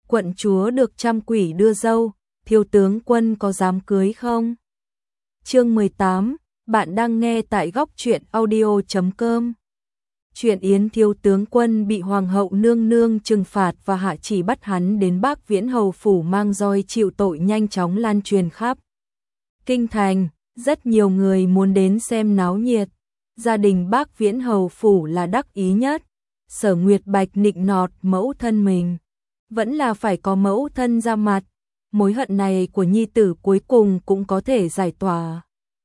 quận chúa được trăm quỷ đưa dâu, thiếu tướng quân có dám cưới không? Chương 18, bạn đang nghe tại góc truyện audio.com. Chuyện Yến thiếu tướng quân bị hoàng hậu nương nương trừng phạt và hạ chỉ bắt hắn đến Bác Viễn Hầu phủ mang roi chịu tội nhanh chóng lan truyền khắp kinh thành, rất nhiều người muốn đến xem náo nhiệt. Gia đình Bác Viễn Hầu phủ là đắc ý nhất. Sở Nguyệt Bạch nịnh nọt mẫu thân mình, vẫn là phải có mẫu thân ra mặt. Mối hận này của nhi tử cuối cùng cũng có thể giải tỏa.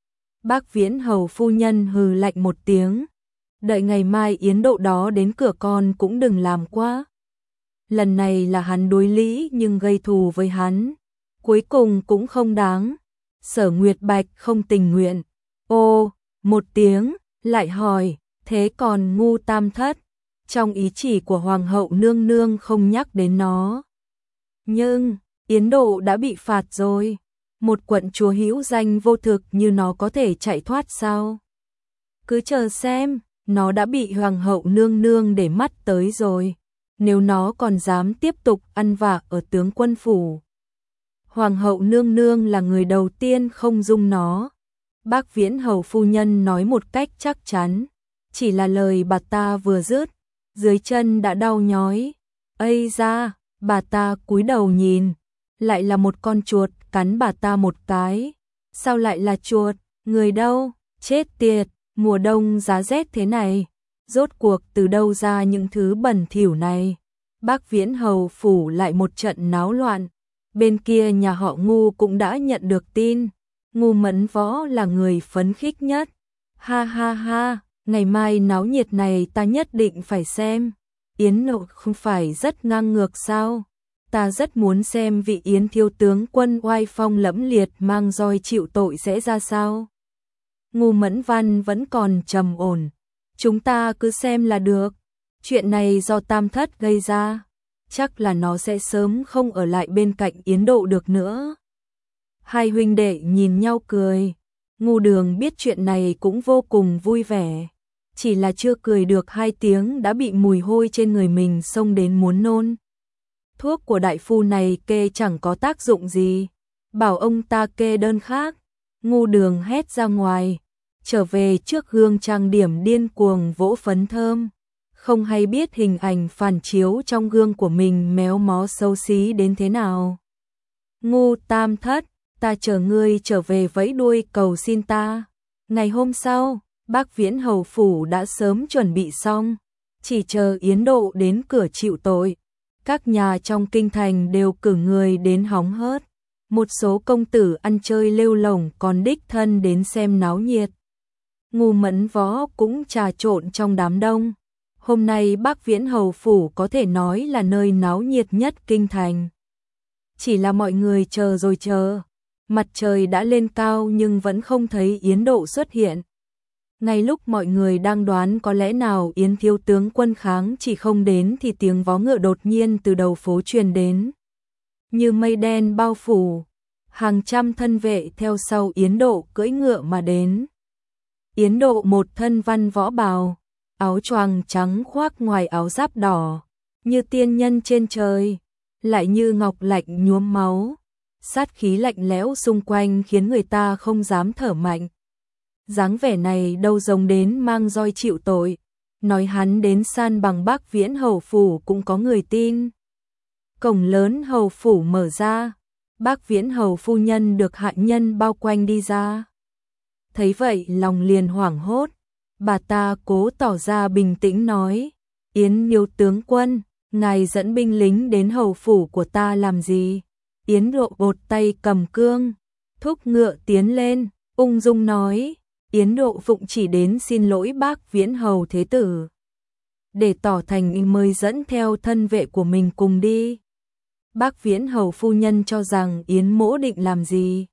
Bác Viễn Hầu phu nhân hừ lạnh một tiếng, đợi ngày mai yến độ đó đến cửa con cũng đừng làm quá. Lần này là hắn đối lý nhưng gây thù với hắn, cuối cùng cũng không đáng. Sở Nguyệt Bạch không tình nguyện, ô, một tiếng, lại hỏi, thế còn Ngu Tam Thất? Trong ý chỉ của hoàng hậu nương nương không nhắc đến nó. Nhưng, Yến Độ đã bị phạt rồi, một quận chúa hữu danh vô thực như nó có thể chạy thoát sao? Cứ chờ xem, nó đã bị hoàng hậu nương nương để mắt tới rồi, nếu nó còn dám tiếp tục ăn vạ ở tướng quân phủ. Hoàng hậu nương nương là người đầu tiên không dung nó. Bác Viễn Hầu phu nhân nói một cách chắc chắn, chỉ là lời bà ta vừa dứt, dưới chân đã đau nhói. Ây da, bà ta cúi đầu nhìn, lại là một con chuột cắn bà ta một cái. Sao lại là chuột, người đâu, chết tiệt, mùa đông giá rét thế này, rốt cuộc từ đâu ra những thứ bẩn thỉu này. Bác Viễn Hầu phủ lại một trận náo loạn, bên kia nhà họ Ngu cũng đã nhận được tin. Ngu Mẫn Võ là người phấn khích nhất. Ha ha ha, ngày mai náo nhiệt này ta nhất định phải xem. Yến Độ không phải rất ngang ngược sao? Ta rất muốn xem vị Yến thiếu tướng quân oai phong lẫm liệt mang roi chịu tội sẽ ra sao. Ngu Mẫn Văn vẫn còn trầm ổn. Chúng ta cứ xem là được. Chuyện này do Tam Thất gây ra, chắc là nó sẽ sớm không ở lại bên cạnh Yến Độ được nữa. Hai huynh đệ nhìn nhau cười. Ngu Đường biết chuyện này cũng vô cùng vui vẻ, chỉ là chưa cười được 2 tiếng đã bị mùi hôi trên người mình xông đến muốn nôn. Thuốc của đại phu này kê chẳng có tác dụng gì, bảo ông ta kê đơn khác. Ngu Đường hét ra ngoài, trở về trước gương trang điểm điên cuồng vỗ phấn thơm, không hay biết hình ảnh phản chiếu trong gương của mình méo mó xấu xí đến thế nào. Ngu Tam Thất, ta chờ ngươi trở về vẫy đuôi cầu xin ta. Ngày hôm sau, Bác Viễn Hầu phủ đã sớm chuẩn bị xong, chỉ chờ Yến Độ đến cửa chịu tội. Các nhà trong kinh thành đều cử người đến hóng hớt, một số công tử ăn chơi lêu lổng còn đích thân đến xem náo nhiệt. Ngu Mẫn Võ cũng trà trộn trong đám đông. Hôm nay Bác Viễn Hầu phủ có thể nói là nơi náo nhiệt nhất kinh thành. Chỉ là mọi người chờ rồi chờ, mặt trời đã lên cao nhưng vẫn không thấy Yến Độ xuất hiện. Ngay lúc mọi người đang đoán có lẽ nào Yến thiếu tướng quân kháng chỉ không đến thì tiếng vó ngựa đột nhiên từ đầu phố truyền đến. Như mây đen bao phủ, hàng trăm thân vệ theo sau Yến Độ cưỡi ngựa mà đến. Yến Độ một thân văn võ bào, áo choàng trắng khoác ngoài áo giáp đỏ, như tiên nhân trên trời, lại như ngọc lạnh nhuốm máu. Sát khí lạnh lẽo xung quanh khiến người ta không dám thở mạnh. Dáng vẻ này đâu giống đến mang roi chịu tội, nói hắn đến san bằng Bác Viễn Hầu phủ cũng có người tin. Cổng lớn hầu phủ mở ra, Bác Viễn Hầu phu nhân được hạ nhân bao quanh đi ra. Thấy vậy lòng liền hoảng hốt, bà ta cố tỏ ra bình tĩnh nói, Yến thiếu tướng quân, ngài dẫn binh lính đến hầu phủ của ta làm gì? Yến Độ bột tay cầm cương, thúc ngựa tiến lên, ung dung nói, Yến Độ phụng chỉ đến xin lỗi Bác Viễn Hầu thế tử, để tỏ thành ý mời dẫn theo thân vệ của mình cùng đi. Bác Viễn Hầu phu nhân cho rằng Yến mỗ định làm gì?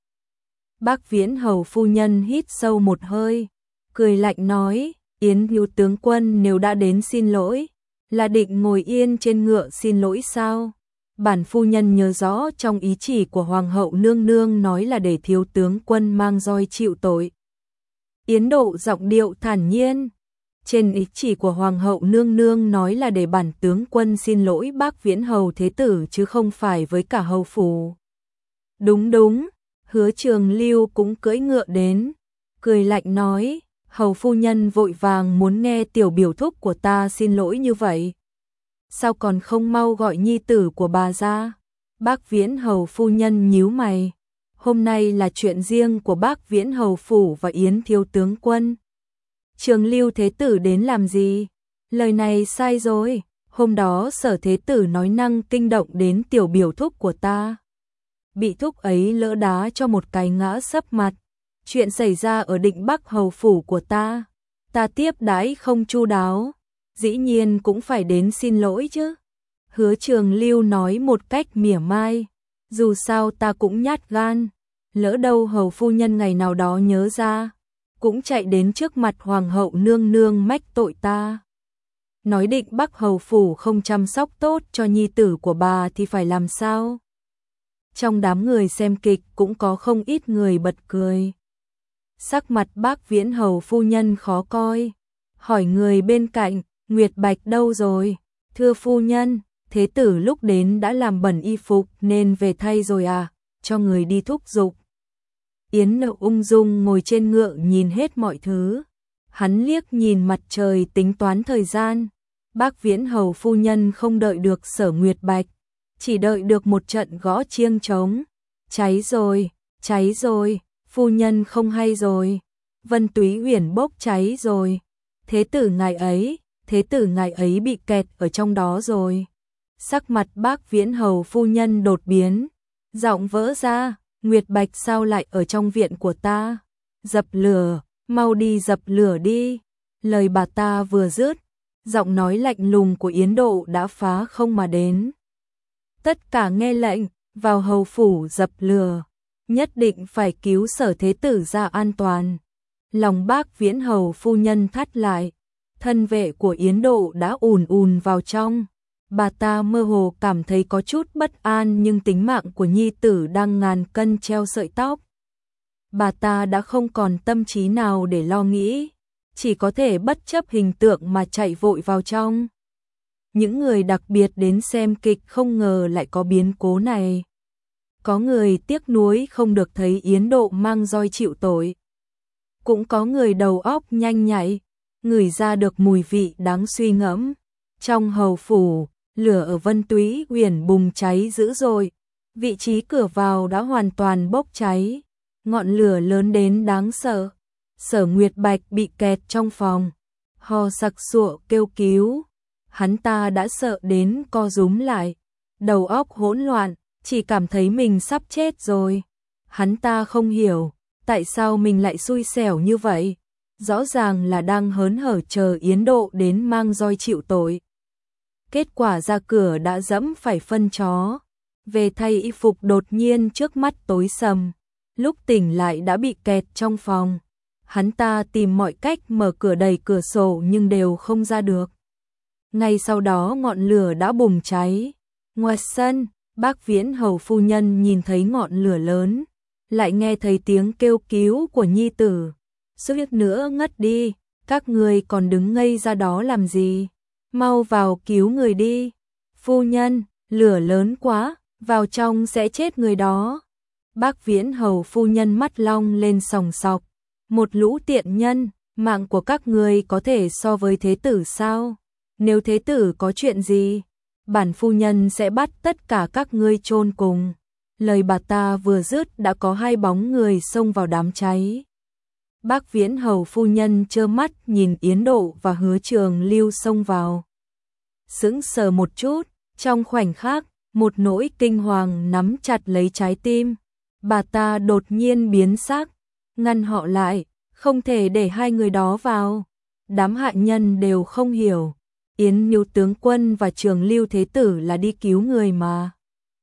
Bác Viễn Hầu phu nhân hít sâu một hơi, cười lạnh nói, Yến thiếu tướng quân nếu đã đến xin lỗi, là định ngồi yên trên ngựa xin lỗi sao? Bản phu nhân nhớ rõ trong ý chỉ của hoàng hậu nương nương nói là để thiếu tướng quân mang roi chịu tội. Yến Độ giọng điệu thản nhiên, Trên ý chỉ của Hoàng hậu nương nương nói là để bản tướng quân xin lỗi Bác Viễn Hầu Thế Tử chứ không phải với cả hầu phủ. Đúng đúng, Hứa Trường Lưu cũng cưỡi ngựa đến, cười lạnh nói, hầu phu nhân vội vàng muốn nghe tiểu biểu thúc của ta xin lỗi như vậy. Sao còn không mau gọi nhi tử của bà ra? Bác Viễn Hầu phu nhân nhíu mày. Hôm nay là chuyện riêng của Bác Viễn Hầu phủ và Yến thiếu tướng quân. Trường Lưu Thế Tử đến làm gì? Lời này sai rồi. Hôm đó Sở Thế Tử nói năng kinh động đến tiểu biểu thúc của ta. Bị thúc ấy lỡ đá cho một cái ngã sấp mặt. Chuyện xảy ra ở Định Bắc hầu phủ của ta. Ta tiếp đãi không chu đáo. Dĩ nhiên cũng phải đến xin lỗi chứ. Hứa Trường Lưu nói một cách mỉa mai. Dù sao ta cũng nhát gan. Lỡ đâu hầu phu nhân ngày nào đó nhớ ra. Cũng chạy đến trước mặt Hoàng hậu nương nương mách tội ta. Nói Định Bắc hầu phủ không chăm sóc tốt cho nhi tử của bà thì phải làm sao? Trong đám người xem kịch cũng có không ít người bật cười. Sắc mặt Bác Viễn Hầu phu nhân khó coi. Hỏi người bên cạnh, Nguyệt Bạch đâu rồi? Thưa phu nhân, Thế Tử lúc đến đã làm bẩn y phục nên về thay rồi à? Cho người đi thúc giục. Yến Nậu ung dung ngồi trên ngựa nhìn hết mọi thứ. Hắn liếc nhìn mặt trời tính toán thời gian. Bác Viễn Hầu phu nhân không đợi được Sở Nguyệt Bạch, chỉ đợi được một trận gõ chiêng trống. Cháy rồi, phu nhân không hay rồi. Vân Túy Uyển bốc cháy rồi. Thế tử ngài ấy bị kẹt ở trong đó rồi. Sắc mặt Bác Viễn Hầu phu nhân đột biến, giọng vỡ ra, Nguyệt Bạch sao lại ở trong viện của ta? Dập lửa, mau đi dập lửa đi. Lời bà ta vừa dứt, giọng nói lạnh lùng của Yến Độ đã phá không mà đến. Tất cả nghe lệnh, vào hầu phủ dập lửa, nhất định phải cứu Sở Thế Tử ra an toàn. Lòng Bác Viễn Hầu phu nhân thắt lại, thân vệ của Yến Độ đã ùn ùn vào trong. Bà ta mơ hồ cảm thấy có chút bất an nhưng tính mạng của nhi tử đang ngàn cân treo sợi tóc. Bà ta đã không còn tâm trí nào để lo nghĩ, chỉ có thể bất chấp hình tượng mà chạy vội vào trong. Những người đặc biệt đến xem kịch không ngờ lại có biến cố này. Có người tiếc nuối không được thấy Yến Độ mang roi chịu tội. Cũng có người đầu óc nhanh nhạy, ngửi ra được mùi vị đáng suy ngẫm. Trong hầu phủ, lửa ở Vân Túy Uyển bùng cháy dữ dội, vị trí cửa vào đã hoàn toàn bốc cháy, ngọn lửa lớn đến đáng sợ. Sở Nguyệt Bạch bị kẹt trong phòng, ho sặc sụa kêu cứu, hắn ta đã sợ đến co rúm lại, đầu óc hỗn loạn, chỉ cảm thấy mình sắp chết rồi. Hắn ta không hiểu, tại sao mình lại xui xẻo như vậy, rõ ràng là đang hớn hở chờ Yến Độ đến mang roi chịu tội. Kết quả ra cửa đã dẫm phải phân chó, về thay y phục đột nhiên trước mắt tối sầm, lúc tỉnh lại đã bị kẹt trong phòng. Hắn ta tìm mọi cách mở cửa đẩy cửa sổ nhưng đều không ra được. Ngay sau đó ngọn lửa đã bùng cháy. Ngoài sân, Bác Viễn Hầu phu nhân nhìn thấy ngọn lửa lớn, lại nghe thấy tiếng kêu cứu của nhi tử. Suýt nữa ngất đi, các người còn đứng ngây ra đó làm gì? Mau vào cứu người đi. Phu nhân, lửa lớn quá, vào trong sẽ chết người đó. Bác Viễn Hầu phu nhân mắt long lên sòng sọc. Một lũ tiện nhân, mạng của các người có thể so với Thế Tử sao? Nếu Thế Tử có chuyện gì, bản phu nhân sẽ bắt tất cả các ngươi chôn cùng. Lời bà ta vừa dứt đã có hai bóng người xông vào đám cháy. Bác Viễn Hầu phu nhân trơ mắt nhìn Yến Độ và Hứa Trường Lưu xông vào. Sững sờ một chút, trong khoảnh khắc, một nỗi kinh hoàng nắm chặt lấy trái tim. Bà ta đột nhiên biến sắc, ngăn họ lại, không thể để hai người đó vào. Đám hạ nhân đều không hiểu, Yến Nhu tướng quân và Trường Lưu Thế Tử là đi cứu người mà.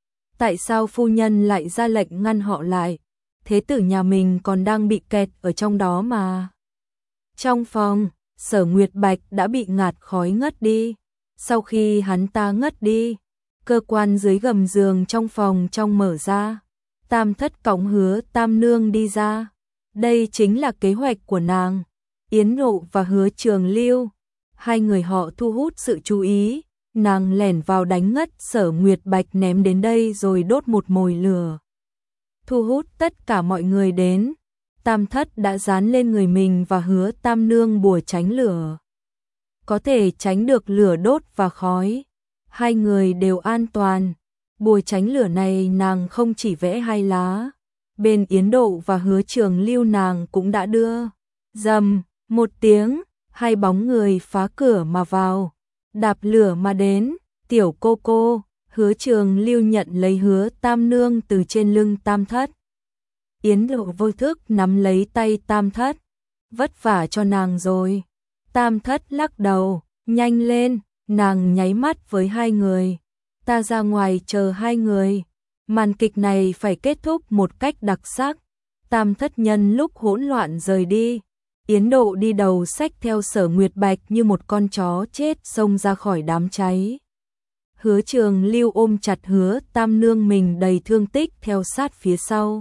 Tại sao phu nhân lại ra lệnh ngăn họ lại? Thế tử nhà mình còn đang bị kẹt ở trong đó mà. Trong phòng, Sở Nguyệt Bạch đã bị ngạt khói ngất đi. Sau khi hắn ta ngất đi, cơ quan dưới gầm giường trong phòng trong mở ra. Tam thất cõng Hứa Tam Nương đi ra. Đây chính là kế hoạch của nàng. Yến Nộ và Hứa Trường Lưu hai người họ thu hút sự chú ý, nàng lẻn vào đánh ngất Sở Nguyệt Bạch ném đến đây rồi đốt một mồi lửa. Thu hút tất cả mọi người đến, Tam Thất đã dán lên người mình và Hứa Tam Nương bùa tránh lửa. Có thể tránh được lửa đốt và khói, hai người đều an toàn. Bùa tránh lửa này nàng không chỉ vẽ 2 lá, bên Yến Độ và Hứa Trường Lưu nàng cũng đã đưa. Rầm, một tiếng, 2 bóng người phá cửa mà vào, đạp lửa mà đến. Tiểu cô, Hứa Trường Lưu nhận lấy Hứa Tam Nương từ trên lưng Tam Thất. Yến Độ vô thức nắm lấy tay Tam Thất, vất vả cho nàng rồi. Tam Thất lắc đầu, nhanh lên, nàng nháy mắt với 2 người. Ta ra ngoài chờ 2 người. Màn kịch này phải kết thúc một cách đặc sắc. Tam Thất nhân lúc hỗn loạn rời đi. Yến Độ đi đầu xách theo Sở Nguyệt Bạch như một con chó chết xông ra khỏi đám cháy. Hứa Trường Lưu ôm chặt Hứa Tam Nương mình đầy thương tích theo sát phía sau.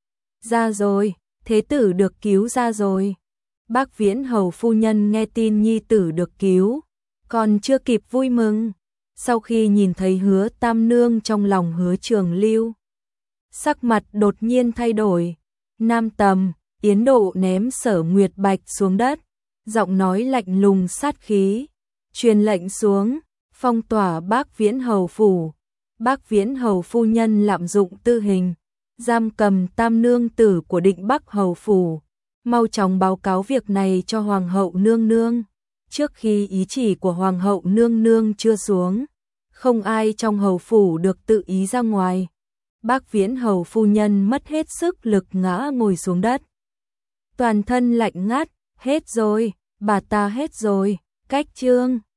Ra rồi, thế tử được cứu ra rồi. Bác Viễn Hầu phu nhân nghe tin nhi tử được cứu, còn chưa kịp vui mừng. Sau khi nhìn thấy Hứa Tam Nương trong lòng Hứa Trường Lưu, sắc mặt đột nhiên thay đổi. Nam tầm, Yến Độ ném Sở Nguyệt Bạch xuống đất, giọng nói lạnh lùng sát khí, truyền lệnh xuống, phong tỏa Bác Viễn Hầu phủ. Bác Viễn Hầu phu nhân lạm dụng tư hình, giam cầm Tam Nương tử của Định Bắc Hầu phủ. Mau chóng báo cáo việc này cho Hoàng hậu nương nương. Trước khi ý chỉ của Hoàng hậu nương nương chưa xuống, không ai trong hầu phủ được tự ý ra ngoài. Bác Viễn Hầu phu nhân mất hết sức lực ngã ngồi xuống đất. Toàn thân lạnh ngắt, hết rồi, bà ta hết rồi, cách chương.